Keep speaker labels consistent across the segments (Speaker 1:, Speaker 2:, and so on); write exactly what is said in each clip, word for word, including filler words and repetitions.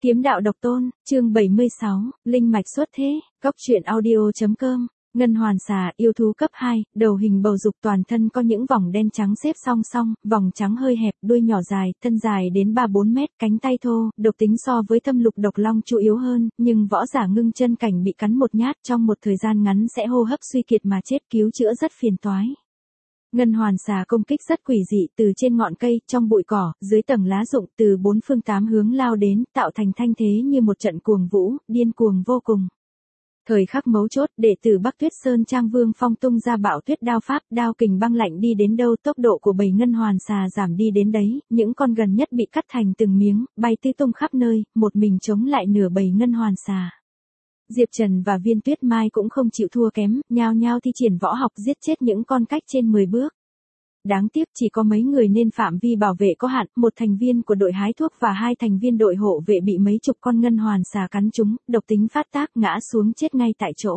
Speaker 1: Kiếm đạo độc tôn, chương bảy mươi sáu, linh mạch xuất thế, Cốc truyện audio.com. Ngân hoàn xà, yêu thú cấp hai, đầu hình bầu dục, toàn thân có những vòng đen trắng xếp song song, vòng trắng hơi hẹp, đuôi nhỏ dài, thân dài đến ba bốn mét, cánh tay thô, độc tính so với thâm lục độc long chủ yếu hơn, nhưng võ giả ngưng chân cảnh bị cắn một nhát trong một thời gian ngắn sẽ hô hấp suy kiệt mà chết, cứu chữa rất phiền toái. Ngân hoàn xà công kích rất quỷ dị, từ trên ngọn cây, trong bụi cỏ, dưới tầng lá rụng, từ bốn phương tám hướng lao đến, tạo thành thanh thế như một trận cuồng vũ, điên cuồng vô cùng. Thời khắc mấu chốt, đệ tử Bắc Tuyết Sơn Trang Vương Phong tung ra bạo tuyết đao pháp, đao kình băng lạnh đi đến đâu, tốc độ của bầy ngân hoàn xà giảm đi đến đấy, những con gần nhất bị cắt thành từng miếng, bay tứ tung khắp nơi, một mình chống lại nửa bầy ngân hoàn xà. Diệp Trần và Viên Tuyết Mai cũng không chịu thua kém, nhao nhao thi triển võ học giết chết những con cách trên mười bước. Đáng tiếc chỉ có mấy người nên phạm vi bảo vệ có hạn, một thành viên của đội hái thuốc và hai thành viên đội hộ vệ bị mấy chục con ngân hoàn xà cắn trúng, độc tính phát tác ngã xuống chết ngay tại chỗ.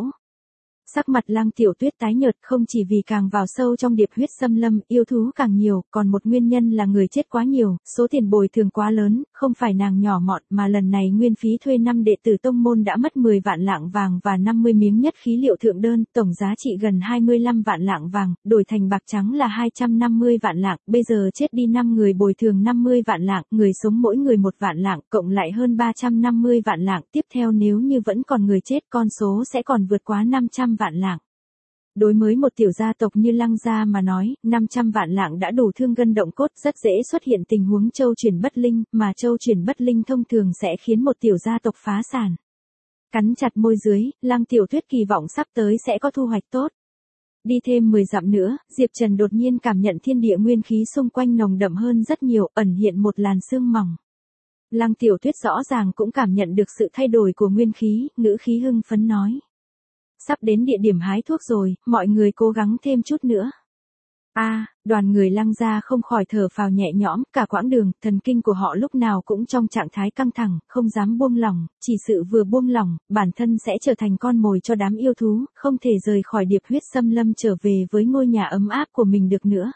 Speaker 1: Sắc mặt Lăng Tiểu Tuyết tái nhợt, không chỉ vì càng vào sâu trong điệp huyết xâm lâm, yêu thú càng nhiều, còn một nguyên nhân là người chết quá nhiều, số tiền bồi thường quá lớn, không phải nàng nhỏ mọn mà lần này nguyên phí thuê năm đệ tử tông môn đã mất mười vạn lạng vàng và năm mươi miếng nhất khí liệu thượng đơn, tổng giá trị gần hai mươi lăm vạn lạng vàng, đổi thành bạc trắng là hai trăm năm mươi vạn lạng, bây giờ chết đi năm người bồi thường năm mươi vạn lạng, người sống mỗi người một vạn lạng, cộng lại hơn ba trăm năm mươi vạn lạng, tiếp theo nếu như vẫn còn người chết con số sẽ còn vượt quá năm trăm vạn lạng. Đối với một tiểu gia tộc như Lăng gia mà nói, năm trăm vạn lạng đã đủ thương gân động cốt, rất dễ xuất hiện tình huống châu chuyển bất linh, mà châu chuyển bất linh thông thường sẽ khiến một tiểu gia tộc phá sản. Cắn chặt môi dưới, Lăng Tiểu Tuyết kỳ vọng sắp tới sẽ có thu hoạch tốt. Đi thêm mười dặm nữa, Diệp Trần đột nhiên cảm nhận thiên địa nguyên khí xung quanh nồng đậm hơn rất nhiều, ẩn hiện một làn sương mỏng. Lăng Tiểu Tuyết rõ ràng cũng cảm nhận được sự thay đổi của nguyên khí, ngữ khí hưng phấn nói. Sắp đến địa điểm hái thuốc rồi, mọi người cố gắng thêm chút nữa. A, à, đoàn người Lăng gia không khỏi thở phào nhẹ nhõm, cả quãng đường, thần kinh của họ lúc nào cũng trong trạng thái căng thẳng, không dám buông lỏng, chỉ sự vừa buông lỏng, bản thân sẽ trở thành con mồi cho đám yêu thú, không thể rời khỏi điệp huyết xâm lâm trở về với ngôi nhà ấm áp của mình được nữa.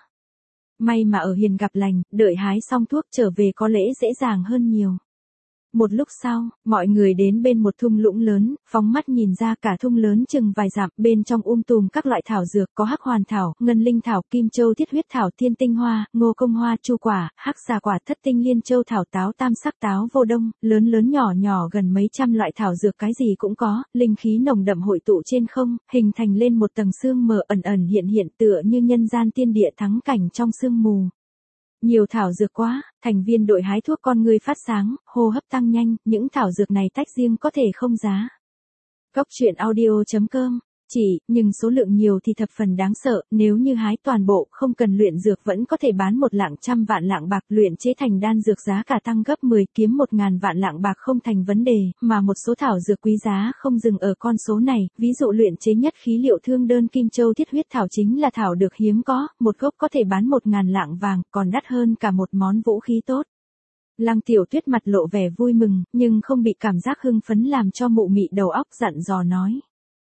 Speaker 1: May mà ở hiền gặp lành, đợi hái xong thuốc trở về có lẽ dễ dàng hơn nhiều. Một lúc sau, mọi người đến bên một thung lũng lớn, phóng mắt nhìn ra cả thung lớn chừng vài dặm, bên trong um tùm các loại thảo dược, có hắc hoàn thảo, ngân linh thảo, kim châu thiết huyết thảo, thiên tinh hoa, ngô công hoa, chu quả, hắc xà quả, thất tinh liên châu thảo, táo tam sắc táo vô đông, lớn lớn nhỏ nhỏ gần mấy trăm loại thảo dược cái gì cũng có, linh khí nồng đậm hội tụ trên không, hình thành lên một tầng sương mờ ẩn ẩn hiện hiện tựa như nhân gian tiên địa thắng cảnh trong sương mù. Nhiều thảo dược quá, thành viên đội hái thuốc con người phát sáng, hô hấp tăng nhanh, những thảo dược này tách riêng có thể không giá. Cốc truyện audio.com, chỉ, nhưng số lượng nhiều thì thập phần đáng sợ, nếu như hái toàn bộ, không cần luyện dược vẫn có thể bán một lạng trăm vạn lạng bạc, luyện chế thành đan dược giá cả tăng gấp mười, kiếm một ngàn vạn lạng bạc không thành vấn đề, mà một số thảo dược quý giá không dừng ở con số này, ví dụ luyện chế nhất khí liệu thương đơn kim châu thiết huyết thảo chính là thảo được hiếm có, một gốc có thể bán một ngàn lạng vàng, còn đắt hơn cả một món vũ khí tốt. Lăng Tiểu Tuyết mặt lộ vẻ vui mừng, nhưng không bị cảm giác hưng phấn làm cho mụ mị đầu óc dặn dò nói.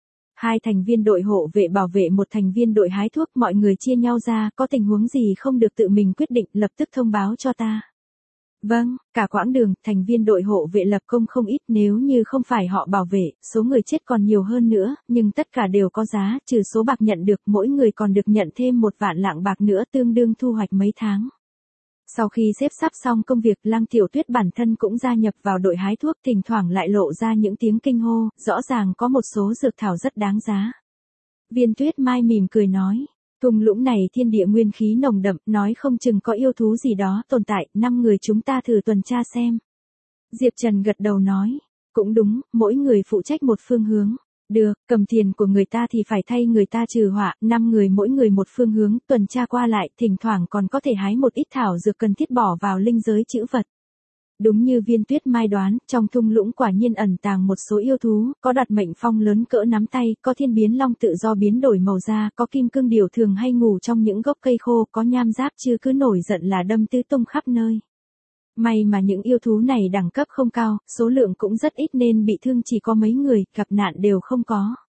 Speaker 1: Hai thành viên đội hộ vệ bảo vệ một thành viên đội hái thuốc, mọi người chia nhau ra, có tình huống gì không được tự mình quyết định, lập tức thông báo cho ta. Vâng, cả quãng đường, thành viên đội hộ vệ lập công không ít, nếu như không phải họ bảo vệ, số người chết còn nhiều hơn nữa, nhưng tất cả đều có giá, trừ số bạc nhận được, mỗi người còn được nhận thêm một vạn lạng bạc nữa, tương đương thu hoạch mấy tháng. Sau khi xếp sắp xong công việc, Lăng Tiểu Tuyết bản thân cũng gia nhập vào đội hái thuốc, thỉnh thoảng lại lộ ra những tiếng kinh hô, rõ ràng có một số dược thảo rất đáng giá. Viên Tuyết Mai mỉm cười nói, thung lũng này thiên địa nguyên khí nồng đậm, nói không chừng có yêu thú gì đó tồn tại, năm người chúng ta thử tuần tra xem. Diệp Trần gật đầu nói, cũng đúng, mỗi người phụ trách một phương hướng. Được, cầm tiền của người ta thì phải thay người ta trừ họa, năm người mỗi người một phương hướng, tuần tra qua lại, thỉnh thoảng còn có thể hái một ít thảo dược cần thiết bỏ vào linh giới trữ vật. Đúng như Viên Tuyết Mai đoán, trong thung lũng quả nhiên ẩn tàng một số yêu thú, có đoạt mệnh phong lớn cỡ nắm tay, có thiên biến long tự do biến đổi màu da, có kim cương điểu thường hay ngủ trong những gốc cây khô, có nham giáp chưa cứ nổi giận là đâm tứ tung khắp nơi. May mà những yêu thú này đẳng cấp không cao, số lượng cũng rất ít nên bị thương chỉ có mấy người, gặp nạn đều không có.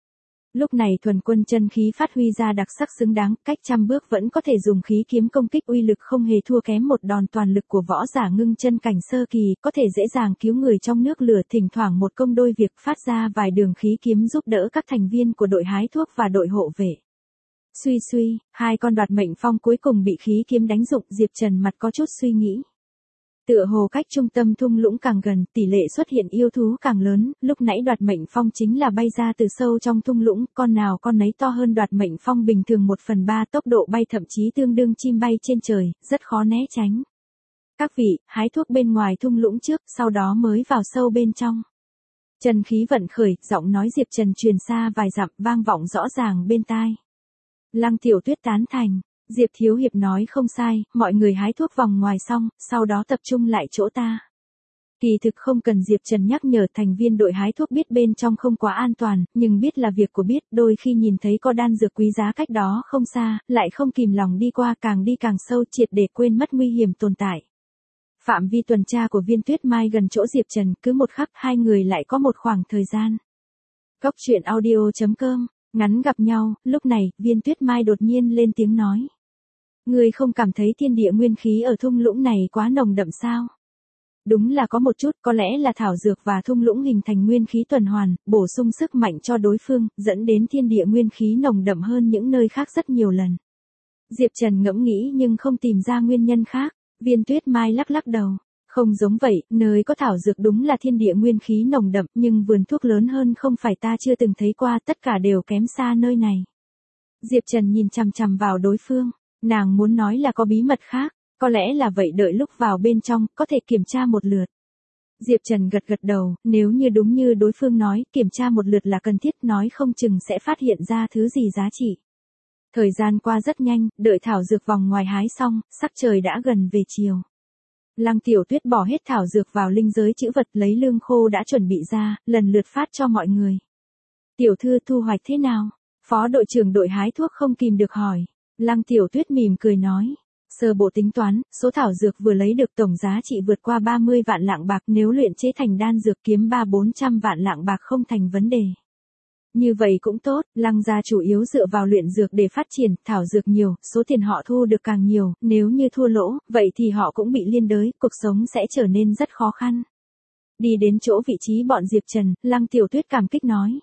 Speaker 1: Lúc này thuần quân chân khí phát huy ra đặc sắc xứng đáng, cách trăm bước vẫn có thể dùng khí kiếm công kích uy lực không hề thua kém một đòn toàn lực của võ giả ngưng chân cảnh sơ kỳ, có thể dễ dàng cứu người trong nước lửa, thỉnh thoảng một công đôi việc phát ra vài đường khí kiếm giúp đỡ các thành viên của đội hái thuốc và đội hộ vệ. Suy suy, hai con đoạt mệnh phong cuối cùng bị khí kiếm đánh dụng, Diệp Trần mặt có chút suy nghĩ. Tựa hồ cách trung tâm thung lũng càng gần, tỷ lệ xuất hiện yêu thú càng lớn, lúc nãy đoạt mệnh phong chính là bay ra từ sâu trong thung lũng, con nào con nấy to hơn đoạt mệnh phong bình thường một phần ba tốc độ bay, thậm chí tương đương chim bay trên trời, rất khó né tránh. Các vị, hái thuốc bên ngoài thung lũng trước, sau đó mới vào sâu bên trong. Chân khí vận khởi, giọng nói Diệp Trần truyền xa vài dặm, vang vọng rõ ràng bên tai. Lăng Tiểu Tuyết tán thành. Diệp Thiếu Hiệp nói không sai, mọi người hái thuốc vòng ngoài xong, sau đó tập trung lại chỗ ta. Kỳ thực không cần Diệp Trần nhắc nhở, thành viên đội hái thuốc biết bên trong không quá an toàn, nhưng biết là việc của biết, đôi khi nhìn thấy có đan dược quý giá cách đó không xa, lại không kìm lòng đi qua, càng đi càng sâu, triệt để quên mất nguy hiểm tồn tại. Phạm vi tuần tra của Viên Tuyết Mai gần chỗ Diệp Trần, cứ một khắc hai người lại có một khoảng thời gian. Góc truyện audio chấm com, ngắn gặp nhau, lúc này, Viên Tuyết Mai đột nhiên lên tiếng nói. Người không cảm thấy thiên địa nguyên khí ở thung lũng này quá nồng đậm sao? Đúng là có một chút, có lẽ là thảo dược và thung lũng hình thành nguyên khí tuần hoàn, bổ sung sức mạnh cho đối phương, dẫn đến thiên địa nguyên khí nồng đậm hơn những nơi khác rất nhiều lần. Diệp Trần ngẫm nghĩ nhưng không tìm ra nguyên nhân khác, Viên Tuyết Mai lắc lắc đầu. Không giống vậy, nơi có thảo dược đúng là thiên địa nguyên khí nồng đậm, nhưng vườn thuốc lớn hơn không phải ta chưa từng thấy qua, tất cả đều kém xa nơi này. Diệp Trần nhìn chằm chằm vào đối phương. Nàng muốn nói là có bí mật khác, có lẽ là vậy, đợi lúc vào bên trong, có thể kiểm tra một lượt. Diệp Trần gật gật đầu, nếu như đúng như đối phương nói, kiểm tra một lượt là cần thiết, nói không chừng sẽ phát hiện ra thứ gì giá trị. Thời gian qua rất nhanh, đợi thảo dược vòng ngoài hái xong, sắc trời đã gần về chiều. Lăng Tiểu Tuyết bỏ hết thảo dược vào linh giới trữ vật, lấy lương khô đã chuẩn bị ra, lần lượt phát cho mọi người. Tiểu thư thu hoạch thế nào? Phó đội trưởng đội hái thuốc không kìm được hỏi. Lăng Tiểu Tuyết mỉm cười nói, sơ bộ tính toán, số thảo dược vừa lấy được tổng giá trị vượt qua ba mươi vạn lạng bạc, nếu luyện chế thành đan dược kiếm ba bốn trăm vạn lạng bạc không thành vấn đề. Như vậy cũng tốt, Lăng gia chủ yếu dựa vào luyện dược để phát triển, thảo dược nhiều, số tiền họ thu được càng nhiều, nếu như thua lỗ, vậy thì họ cũng bị liên đới, cuộc sống sẽ trở nên rất khó khăn. Đi đến chỗ vị trí bọn Diệp Trần, Lăng Tiểu Tuyết cảm kích nói.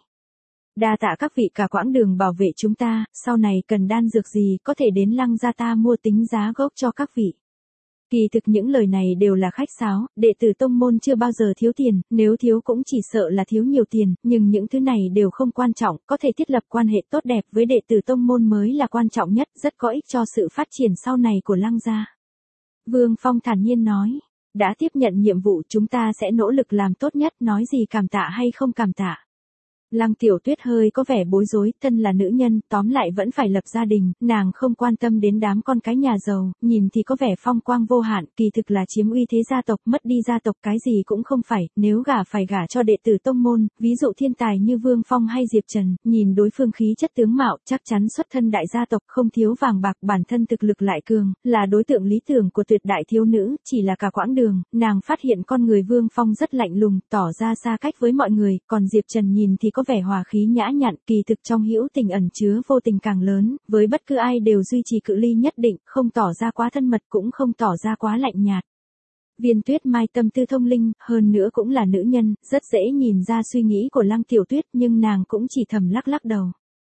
Speaker 1: Đa tạ các vị cả quãng đường bảo vệ chúng ta, sau này cần đan dược gì có thể đến Lăng gia ta mua, tính giá gốc cho các vị. Kỳ thực những lời này đều là khách sáo, đệ tử tông môn chưa bao giờ thiếu tiền, nếu thiếu cũng chỉ sợ là thiếu nhiều tiền, nhưng những thứ này đều không quan trọng, có thể thiết lập quan hệ tốt đẹp với đệ tử tông môn mới là quan trọng nhất, rất có ích cho sự phát triển sau này của Lăng gia. Vương Phong thản nhiên nói, đã tiếp nhận nhiệm vụ chúng ta sẽ nỗ lực làm tốt nhất, nói gì cảm tạ hay không cảm tạ. Lăng Tiểu Tuyết hơi có vẻ bối rối, thân là nữ nhân, tóm lại vẫn phải lập gia đình, nàng không quan tâm đến đám con cái nhà giàu, nhìn thì có vẻ phong quang vô hạn, kỳ thực là chiếm uy thế gia tộc, mất đi gia tộc cái gì cũng không phải, nếu gả phải gả cho đệ tử tông môn, ví dụ thiên tài như Vương Phong hay Diệp Trần, nhìn đối phương khí chất tướng mạo, chắc chắn xuất thân đại gia tộc, không thiếu vàng bạc, bản thân thực lực lại cường, là đối tượng lý tưởng của tuyệt đại thiếu nữ, chỉ là cả quãng đường, nàng phát hiện con người Vương Phong rất lạnh lùng, tỏ ra xa cách với mọi người, còn Diệp Trần nhìn thì có vẻ hòa khí nhã nhặn, kỳ thực trong hữu tình ẩn chứa vô tình càng lớn, với bất cứ ai đều duy trì cự ly nhất định, không tỏ ra quá thân mật cũng không tỏ ra quá lạnh nhạt. Viên Tuyết Mai tâm tư thông linh, hơn nữa cũng là nữ nhân, rất dễ nhìn ra suy nghĩ của Lăng Tiểu Tuyết, nhưng nàng cũng chỉ thầm lắc lắc đầu.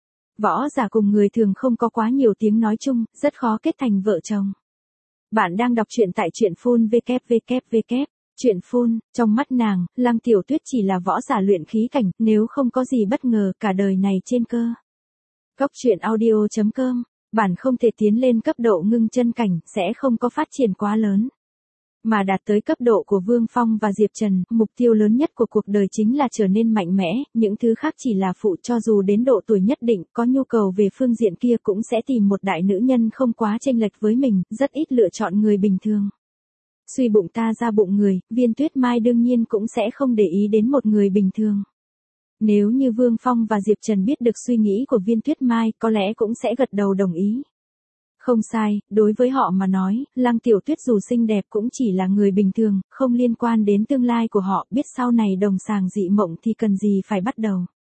Speaker 1: Võ giả cùng người thường không có quá nhiều tiếng nói chung, rất khó kết thành vợ chồng. Bạn đang đọc truyện tại truyện phun vê kép vê kép vê kép. Chuyện phun, trong mắt nàng, Lăng Tiểu Tuyết chỉ là võ giả luyện khí cảnh, nếu không có gì bất ngờ cả đời này trên cơ. Góc truyện audio chấm com, bản không thể tiến lên cấp độ ngưng chân cảnh, sẽ không có phát triển quá lớn. Mà đạt tới cấp độ của Vương Phong và Diệp Trần, mục tiêu lớn nhất của cuộc đời chính là trở nên mạnh mẽ, những thứ khác chỉ là phụ, cho dù đến độ tuổi nhất định, có nhu cầu về phương diện kia cũng sẽ tìm một đại nữ nhân không quá chênh lệch với mình, rất ít lựa chọn người bình thường. Suy bụng ta ra bụng người, Viên Tuyết Mai đương nhiên cũng sẽ không để ý đến một người bình thường. Nếu như Vương Phong và Diệp Trần biết được suy nghĩ của Viên Tuyết Mai, có lẽ cũng sẽ gật đầu đồng ý. Không sai, đối với họ mà nói, Lăng Tiểu Tuyết dù xinh đẹp cũng chỉ là người bình thường, không liên quan đến tương lai của họ, biết sau này đồng sàng dị mộng thì cần gì phải bắt đầu.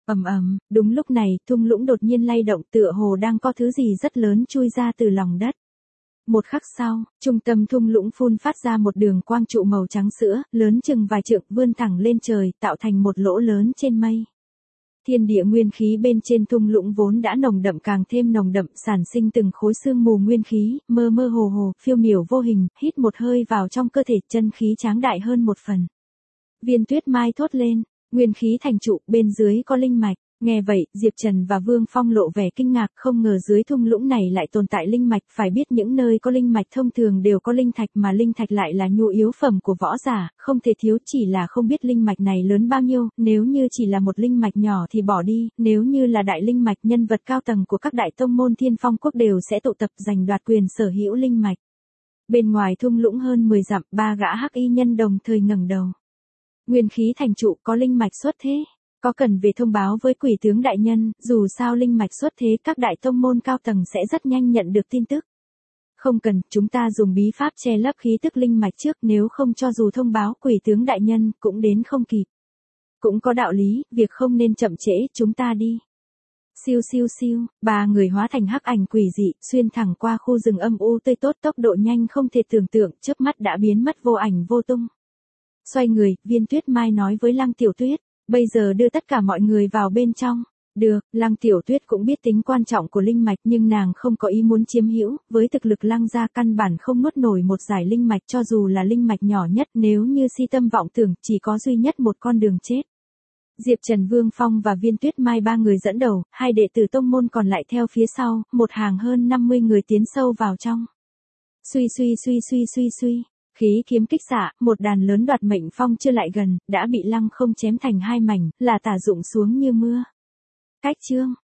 Speaker 1: Ầm ầm, đúng lúc này, thung lũng đột nhiên lay động tựa hồ đang có thứ gì rất lớn chui ra từ lòng đất. Một khắc sau, trung tâm thung lũng phun phát ra một đường quang trụ màu trắng sữa, lớn chừng vài trượng vươn thẳng lên trời, tạo thành một lỗ lớn trên mây. Thiên địa nguyên khí bên trên thung lũng vốn đã nồng đậm càng thêm nồng đậm, sản sinh từng khối sương mù nguyên khí, mơ mơ hồ hồ, phiêu miểu vô hình, hít một hơi vào trong cơ thể, chân khí tráng đại hơn một phần. Viên Tuyết Mai thốt lên, nguyên khí thành trụ, bên dưới có linh mạch. Nghe vậy, Diệp Trần và Vương Phong lộ vẻ kinh ngạc, không ngờ dưới thung lũng này lại tồn tại linh mạch, phải biết những nơi có linh mạch thông thường đều có linh thạch mà linh thạch lại là nhu yếu phẩm của võ giả, không thể thiếu, chỉ là không biết linh mạch này lớn bao nhiêu, nếu như chỉ là một linh mạch nhỏ thì bỏ đi, nếu như là đại linh mạch, nhân vật cao tầng của các đại tông môn Thiên Phong quốc đều sẽ tụ tập giành đoạt quyền sở hữu linh mạch. Bên ngoài thung lũng hơn mười dặm, ba gã hắc y nhân đồng thời ngẩng đầu. Nguyên khí thành trụ, có linh mạch xuất thế. Có cần về thông báo với Quỷ tướng đại nhân, dù sao linh mạch xuất thế các đại tông môn cao tầng sẽ rất nhanh nhận được tin tức. Không cần, chúng ta dùng bí pháp che lấp khí tức linh mạch trước, nếu không cho dù thông báo Quỷ tướng đại nhân cũng đến không kịp. Cũng có đạo lý, việc không nên chậm trễ, chúng ta đi. Siêu siêu siêu, ba người hóa thành hắc ảnh quỷ dị, xuyên thẳng qua khu rừng âm u tươi tốt, tốc độ nhanh không thể tưởng tượng, chớp mắt đã biến mất vô ảnh vô tung. Xoay người, Viên Tuyết Mai nói với Lăng Tiểu Tuyết. Bây giờ đưa tất cả mọi người vào bên trong. Được, Lăng Tiểu Tuyết cũng biết tính quan trọng của linh mạch nhưng nàng không có ý muốn chiếm hữu, với thực lực Lăng gia căn bản không nuốt nổi một giải linh mạch cho dù là linh mạch nhỏ nhất, nếu như si tâm vọng tưởng chỉ có duy nhất một con đường chết. Diệp Trần, Vương Phong và Viên Tuyết Mai ba người dẫn đầu, hai đệ tử tông môn còn lại theo phía sau, một hàng hơn năm mươi người tiến sâu vào trong. Suy suy suy suy suy suy. Khí kiếm kích xạ, một đàn lớn đoạt mệnh phong chưa lại gần, đã bị Lăng Không chém thành hai mảnh, là tả dụng xuống như mưa. Cách chương